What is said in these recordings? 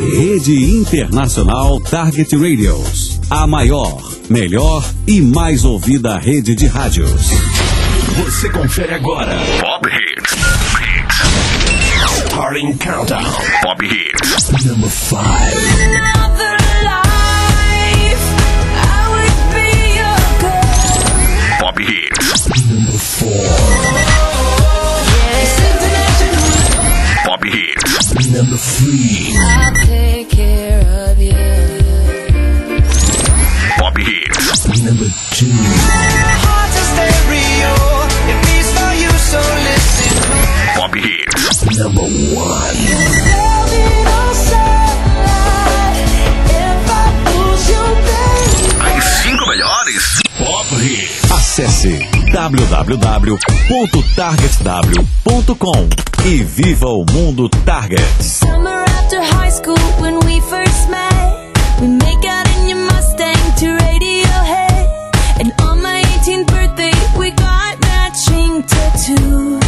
Rede Internacional Target Radios. A maior, melhor e mais ouvida rede de rádios. Você confere agora. Pop Hits. Starting Countdown. Pop Hits. Number 5. Pop Hits. Number 4. Pop Hits. Number 3. I'll take care of you. Pop Hits. Number 2. Pop Hits. Number 1. As 5 melhores Pop Hits. Acesse www.targetw.com e viva o mundo Target. Summer after high school when we first met, we make out in your Mustang to Radiohead, and on my 18th birthday we got matching tattoos.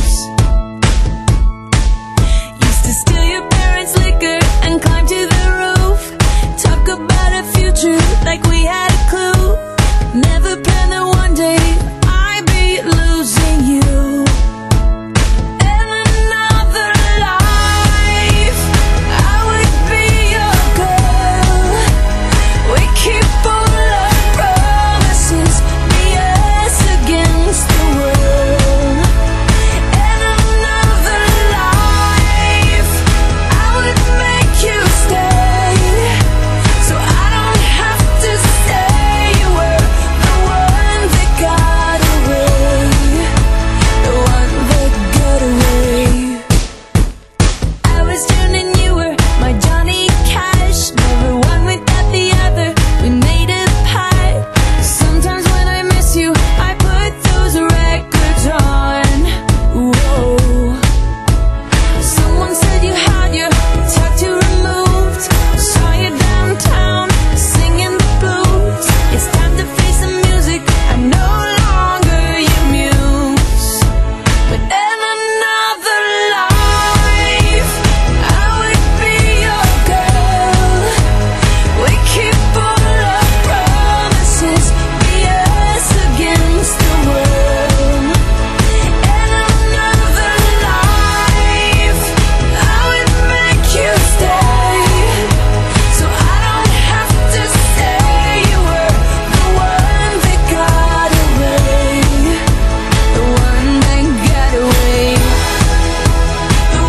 Used to steal your parents' liquor and climb to the roof, talk about a future like we had a clue. Never planned that one day I'd be losing you. In another life I would be your girl. We keep all our promises, be us against the world. In another life I would make you stay, so I don't have to say you were the one that got away, the one that got away. I was June and you were my Johnny Cash, never one without the other, we made a pact. Sometimes when I miss you I put those records on. Whoa. Someone said you had your tattoo removed, saw you downtown singing the blues. It's time to face the music, I'm no longer your muse. But in another life I would be your girl. We keep all our promises, be us against the world. In another life I would make you stay, so I don't have to say you were the one that got away, the one that got away. The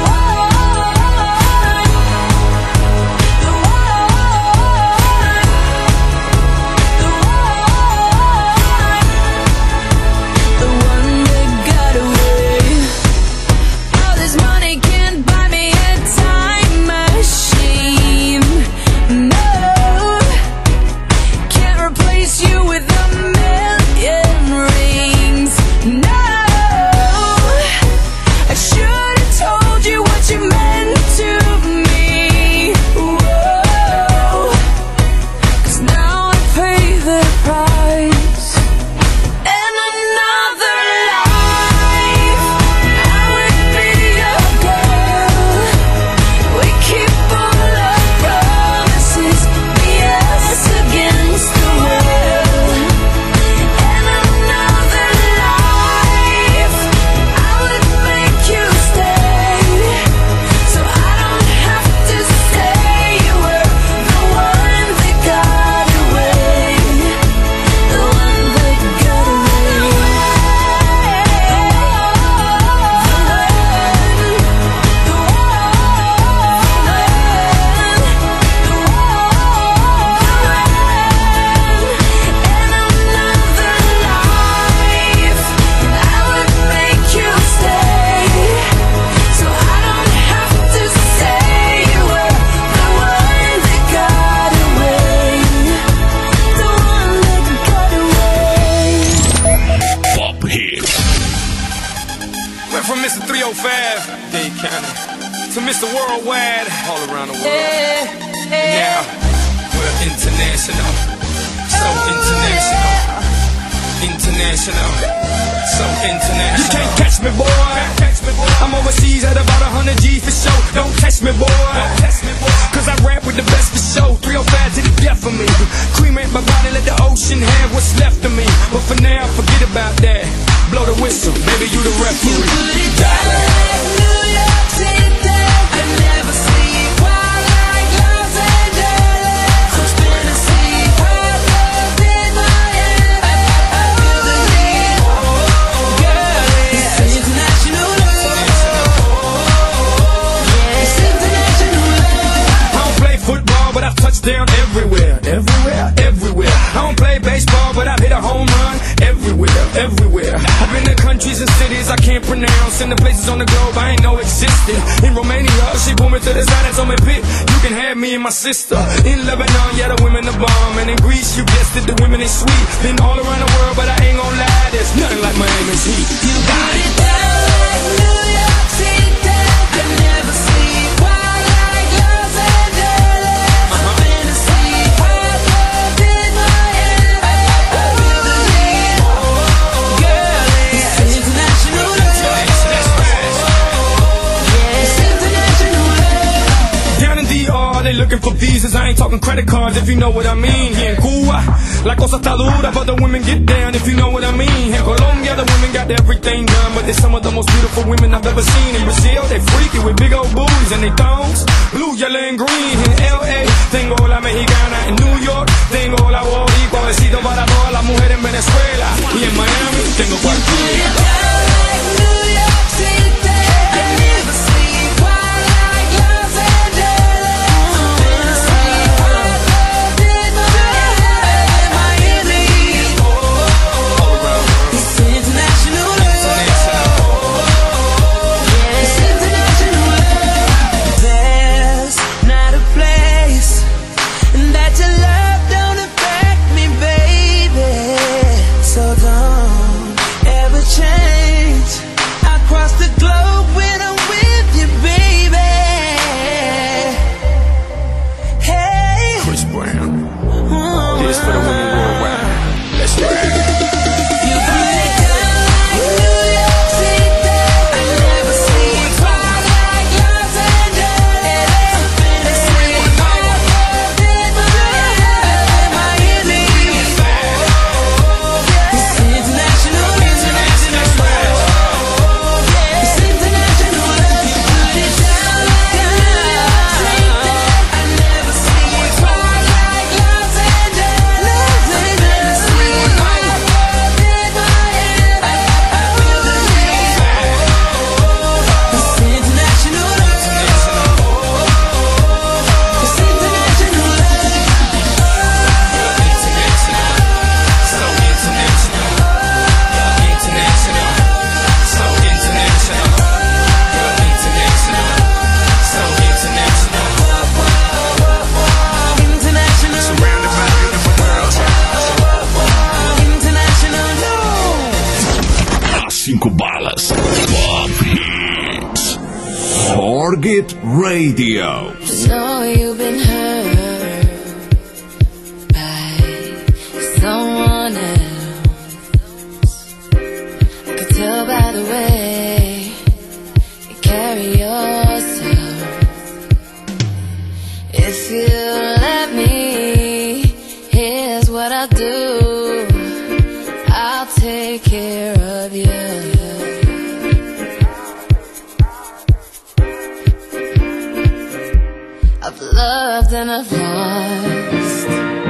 one that got away. All this money can't buy me a time machine. No, can't replace you with a million rings. No, I should have told you what you meant to me. Whoa, 'cause now I pay the price. In another life I would be your girl. We keep all our promises, be us against the world. In another life I would make you stay, so I don't have to say you were the one that got away, the one that got away. Pop Hits. Went from Mr. 305, Dade County, to Mr. Worldwide, all around the world. Now, we're international, so international. International, so international. You can't catch me, boy. I'm overseas at about 100 G for show. Don't test me, boy. Cause I rap with the best for show. 305 to the death of me. Cremate my body, let the ocean have what's left of me. But for now, forget about that. Blow the whistle, baby, you the referee. You put it down like New York City. I never sleep while like Los Angeles. I'm spinning sleep while love in my head. I feel the heat, girl. It's international love. It's international love. I don't play football, but I've touched down everywhere. I don't play baseball, but I've hit a home run everywhere. I've been to countries and cities I can't pronounce, and the places on the globe I ain't know existed. In Romania, she pulled me to the side and told me, "Pit, you can have me and my sister." In Lebanon, yeah, the women are bomb, and in Greece, you guessed it, the women is sweet. Been all around the world, but I ain't gon' lie, there's nothing like Miami's heat. You put it down like New York City. I never sleep while like Los Angeles. I'm spinning sleep while love in my head. I feel the heat, girl. It's international love. It's international love. Down in DR, they looking for visas. I ain't talking credit cards, if you know what I mean. Here in Cuba, la cosa está dura, but the women get down, if you know what I mean. In Colombia, the women got everything done, but they're some of the most beautiful women I've ever seen. In Brazil, they freaky with big old booties and they thongs, blue, yellow, and green. In LA, tengo la mexicana. In New York, tengo la boricua. Besito para todas las mujeres en Venezuela. Y en Miami, tengo cualquiera. Down like New York City. I never sleep while like Los Angeles. I'm spinning sleep while love in my head. Miami, it's international love. It's international love. There's not a place that your love don't affect me, baby. So don't ever change. I cross the globe when I'm with you, baby. Hey. Chris Brown, here's for the women worldwide. Let's ride. You put it down like New York City. I never sleep while like Los Angeles. I'm spinning sleep while love in my head. Miami, it's international love. It's international love. You put it down like New York City. I never sleep while like Los Angeles. I'm spinning sleep while love in my head. I feel the heat. It's international love. It's international love. So international, so international, so international. International. Surrounded by the beautiful world. International love. As 5 balas. Pop Hits. Forget Radio. Know you've been hurt by someone else. I could tell by the way you carry yourself. If you let me, here's what I'll do. I'll take care of you. I've loved and I've lost.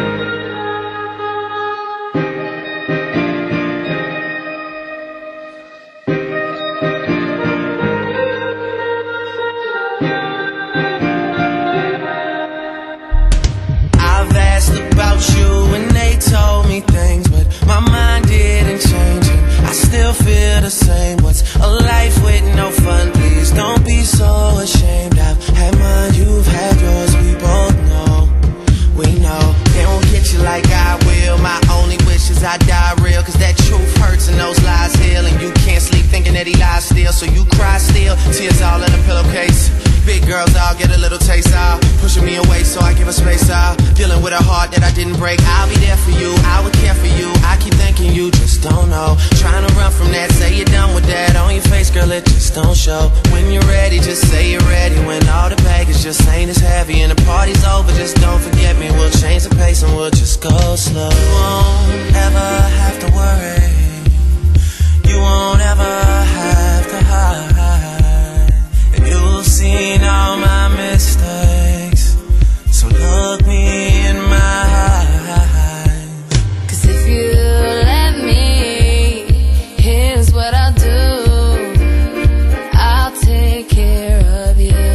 I've asked about you and they told me things, but my mind didn't change and I still feel the same. What's a life with no fun? Please don't be so ashamed. I've had mine, you've had yours, we both know. We know they won't get you like I will. My only wish is I die real, cause that truth hurts and those lies heal. And you can't sleep thinking that he lies still, so you cry still, tears all in a pillowcase. Big girl dog, get a little taste out. Pushing me away so I give her space out. Dealing with a heart that I didn't break. I'll be there for you, I would care for you. I keep thinking you just don't know. Trying to run from that, say you're done with that. On your face, girl, it just don't show. When you're ready, just say you're ready. When all the baggage just ain't as heavy and the party's over, just don't forget me. We'll change the pace and we'll just go slow. You won't ever have to worry. You won't ever have to hide. And you've seen all my mistakes, so look me in my eyes. 'Cause if you let me, here's what I'll do. I'll take care of you.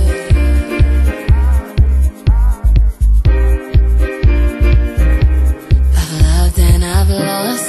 I've loved and I've lost.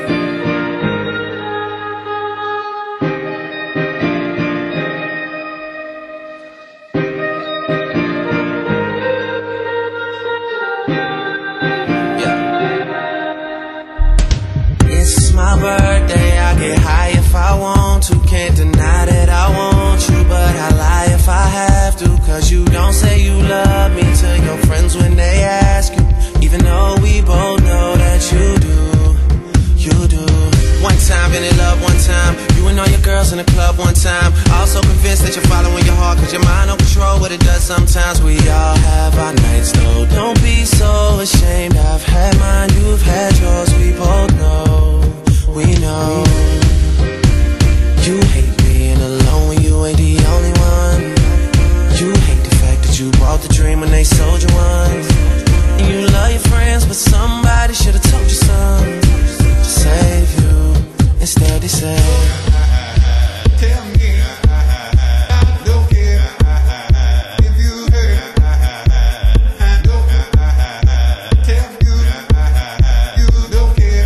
Birthday, I get high if I want to. Can't deny that I want you, but I lie if I have to. 'Cause you don't say you love me to your friends when they ask you, even though we both know that you do. You do. One time, been in love one time. You and all your girls in the club one time. Also convinced that you're following your heart, 'cause your mind don't control what it does sometimes. We all have our nights though. Don't be so ashamed. I've had mine, you've had yours. We both know. We know. You hate being alone when you ain't the only one. You hate the fact that you bought the dream when they sold you one. And you love your friends, but somebody should've told you something to save you. Instead they say, tell me, I don't care if you hurt. I don't tell you, you don't care.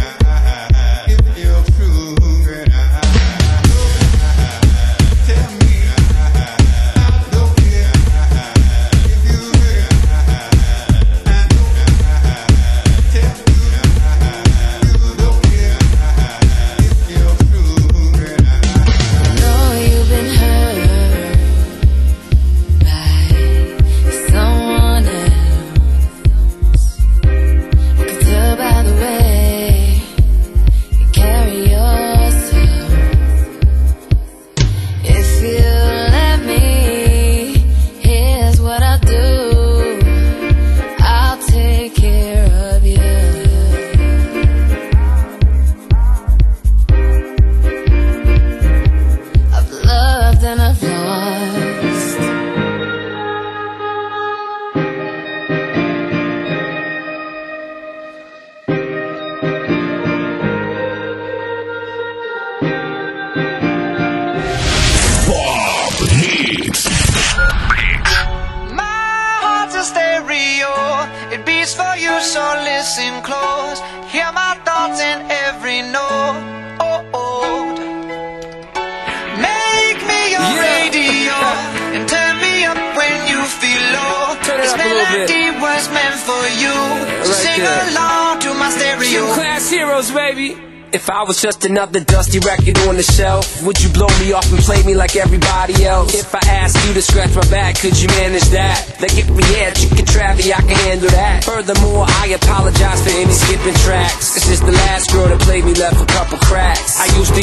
If I was just another dusty record on the shelf, would you blow me off and play me like everybody else? If I asked you to scratch my back, could you manage that? Like if we had chicken Travie, I can handle that. Furthermore, I apologize for any skipping tracks. It's just the last girl that played me left a couple cracks. I used to,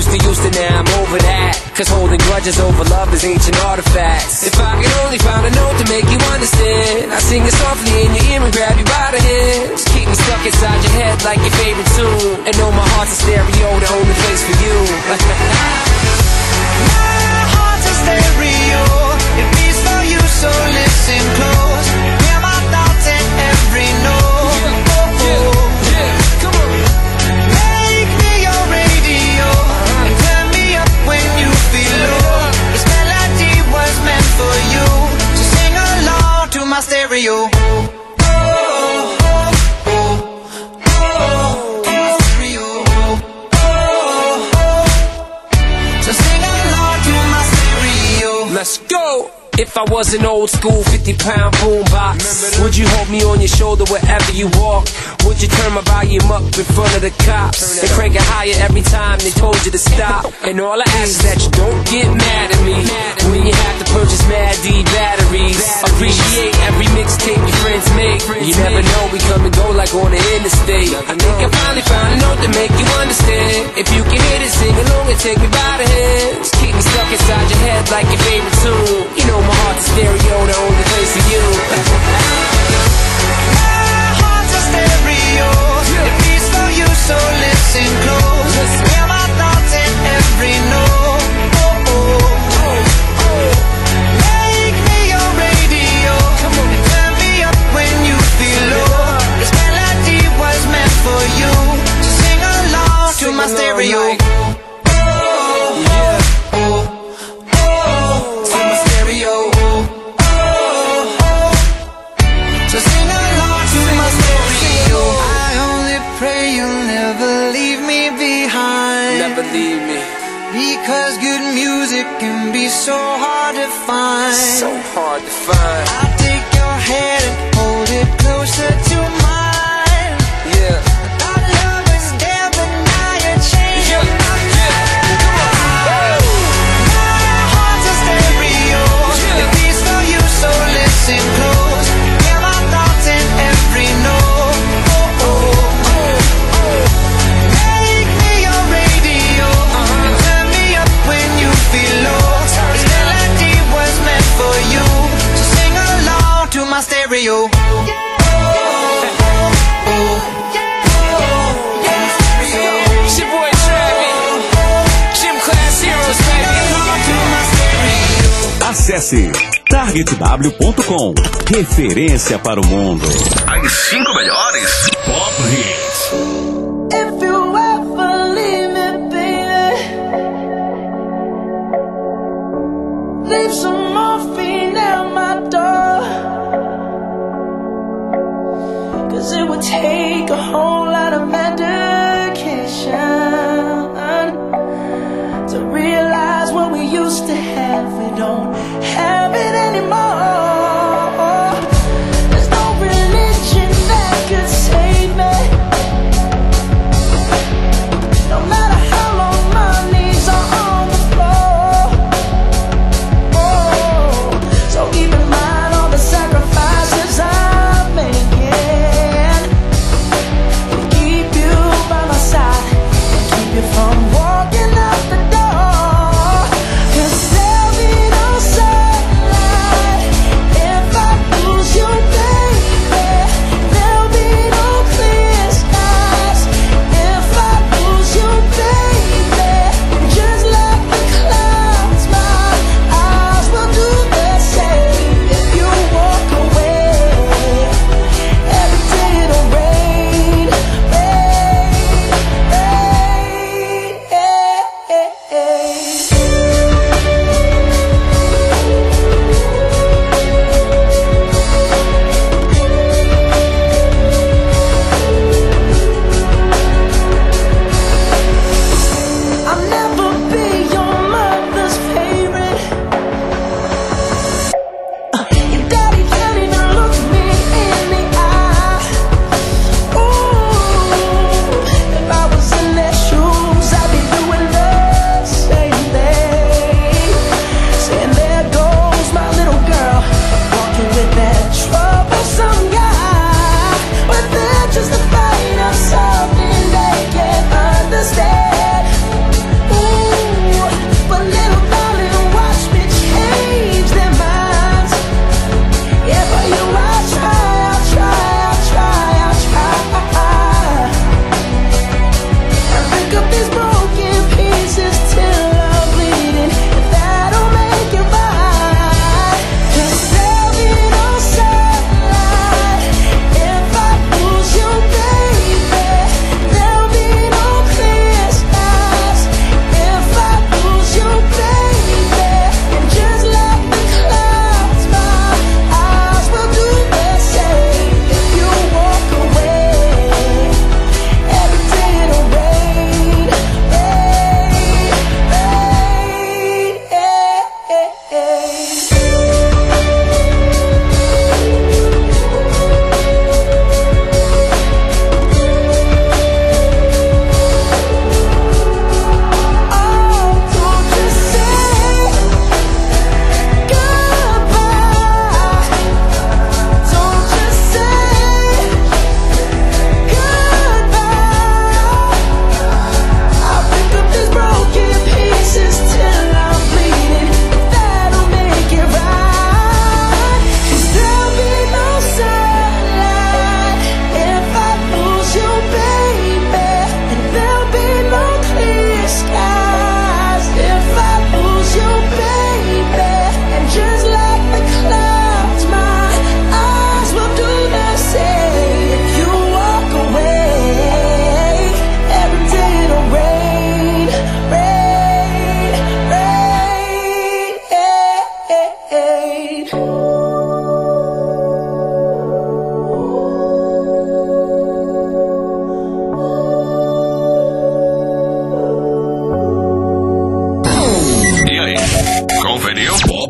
now I'm over that. 'Cause holding grudges over love is ancient artifacts. If I could only find a note to make you understand, I sing it softly in your ear and grab you by the hands. Keep me stuck inside your head like your favorite tune, and know my heart's a stereo, the only place for you. My heart's a stereo, it beats for you, so listen close. Hear my thoughts in every note. Come on. Make me your radio and turn me up when you feel low. This melody was meant for you, so sing along to my stereo. Let's go! If I was an old school 50-pound boombox, would you hold me on your shoulder wherever you walk? Would you turn my volume up in front of the cops and crank it higher every time they told you to stop? And all I ask is that you don't get mad at me when you have to purchase Mad like on the interstate. I think I finally found a note to make you understand. If you can hit it, sing along and take me by the hands. Keep me stuck inside your head like your favorite tune. You know my heart's a stereo, the only place for you. My heart's a stereo. It beats for you, so listen close. Hear my thoughts in every note. Oh, oh, oh, oh. Make me your radio. And turn me up when you feel low. This melody was meant for you. So sing along to my stereo. Because good music can be so hard to find. So hard to find. I'll take your hand and hold it closer to mine. Yeah. Our love was there, but now you're changing my mind. My heart's a stereo. It beats for you, so listen close. Hear my thoughts in every note. Oh, oh, oh, oh. Make me your radio. And turn me up when you feel low. This melody was meant for you. So sing along to my stereo. It's your boy Travis. Gym Class Heroes, baby. Acesse targetw.com. Referência para o mundo. As 5 melhores Pop Hits. If you ever leave me, baby, leave some morphine at my door. 'Cause it would take a whole lot of medication to realize what we used to have. We don't have it anymore. There's no religion that could save me. No matter how long my knees are on the floor. Oh, so keep in mind all the sacrifices I'm making to keep you by my side.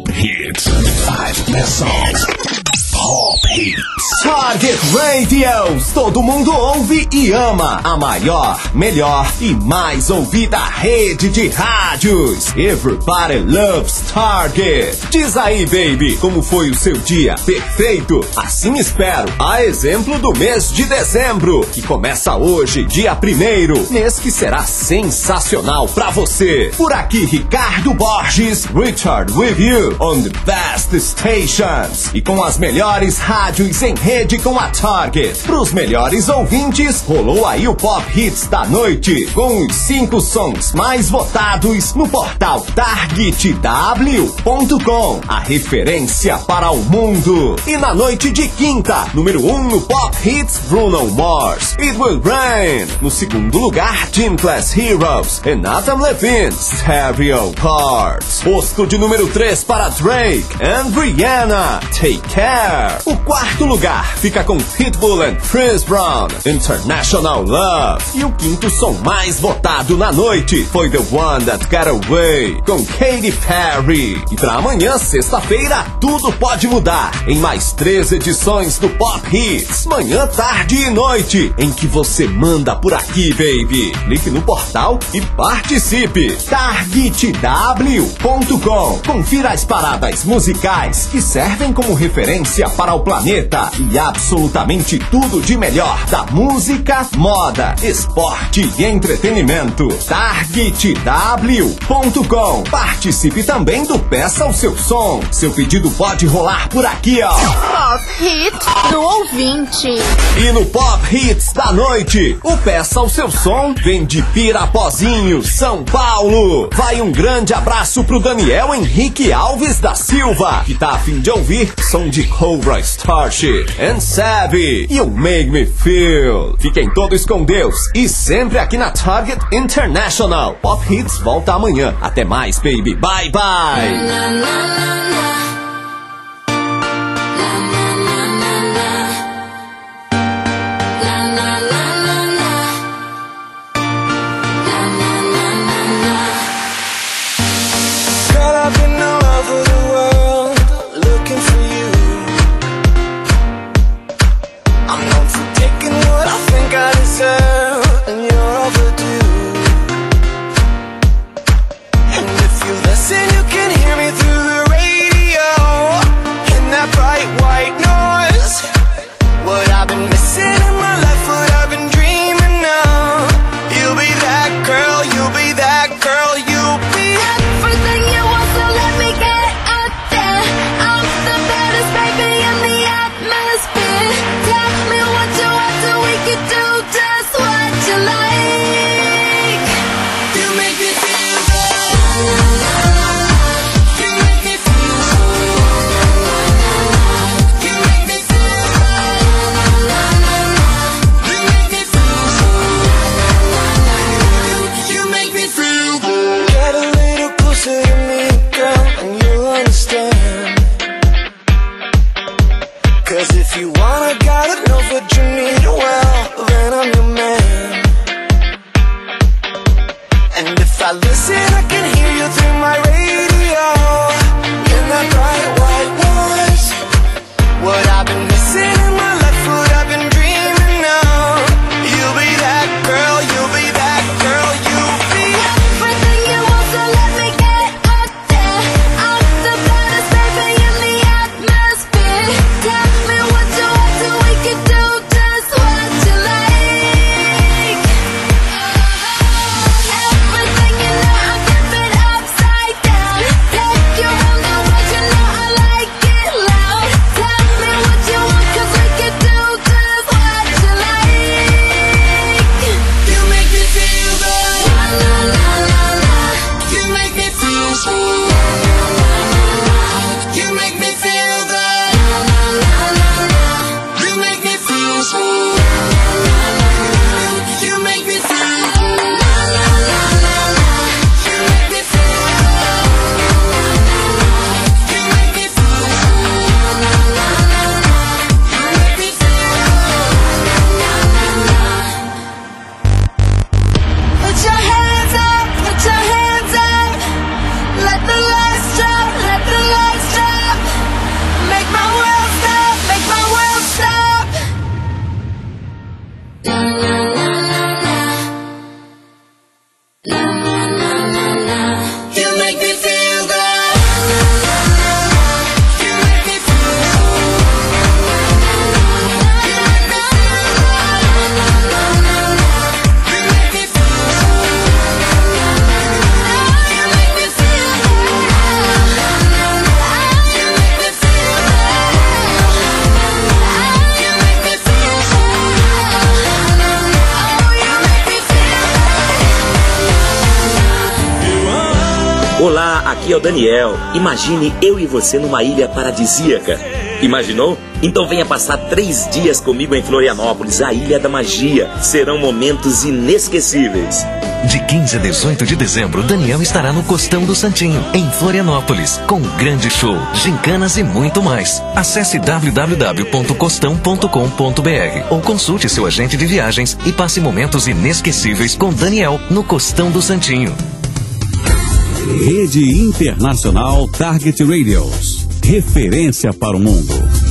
Pop Hits. 5 best songs. Pop Hits. Target Radio. Todo mundo ouve e ama. A maior, melhor e mais ouvida rede de rádios. Everybody loves Target. Diz aí, baby, como foi o seu dia? Perfeito? Assim espero. A exemplo do mês de dezembro, que começa hoje, dia 1º. Mês que será sensacional pra você. Por aqui, Ricardo Borges, Richard with you on the best stations. E com as melhores rádios em rede com a Target. Pros melhores ouvintes, rolou aí o Pop Hits da noite, com os 5 sons mais votados no portal targetw.com, a referência para o mundo. E na noite de quinta, número 1 no Pop Hits, Bruno Mars, It Will Rain. No segundo lugar, Gym Class Heroes e Adam Levine, Stereo Hearts. Posto de número 3 para Drake and Rihanna, Take Care. O quarto lugar fica com Pitbull and Chris Brown, International Love. E o quinto som mais votado na noite foi The One That Got Away, com Katy Perry. E pra amanhã, sexta-feira, tudo pode mudar em mais 3 edições do Pop Hits, manhã, tarde e noite, em que você manda por aqui, baby. Clique no portal e participe. targetw.com. Confira as paradas musicais que servem como referência para o planeta e absolutamente tudo de melhor da música, moda, esporte e entretenimento. targetw.com. Participe também do Peça o Seu Som. Seu pedido pode rolar por aqui, ó. Pop Hits do ouvinte. E no Pop Hits da noite, o Peça o Seu Som vem de Pirapozinho, São Paulo. Vai um grande abraço pro Daniel Henrique Alves da Silva, que tá a fim de ouvir som de Cobra Starship and Savvy e o Make Me Feel. Fiquem todos com Deus e sempre aqui na Target International. Pop Hits volta amanhã. Até mais, baby. Bye, bye. And if you listen, you can hear me through the radio. aqui é o Daniel. Imagine eu e você numa ilha paradisíaca. Imaginou? Então venha passar 3 dias comigo em Florianópolis, a Ilha da Magia. Serão momentos inesquecíveis. De 15 a 18 de dezembro, Daniel estará no Costão do Santinho, em Florianópolis, com um grande show, gincanas e muito mais. Acesse www.costão.com.br ou consulte seu agente de viagens e passe momentos inesquecíveis com Daniel no Costão do Santinho. Rede Internacional Target Radios. Referência para o mundo.